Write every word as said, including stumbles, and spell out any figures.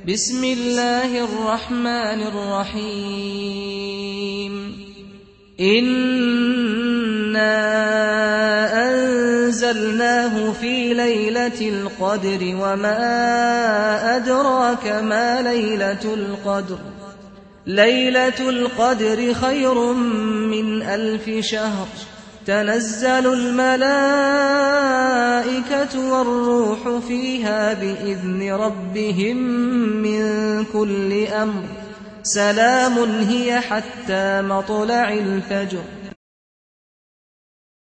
بسم الله الرحمن الرحيم إنا أنزلناه في ليلة القدر وما أدراك ما ليلة القدر ليلة القدر خير من ألف شهر تنزل الملائكة والروح فيها بإذن ربهم من كل أمر سلام هي حتى مطلع الفجر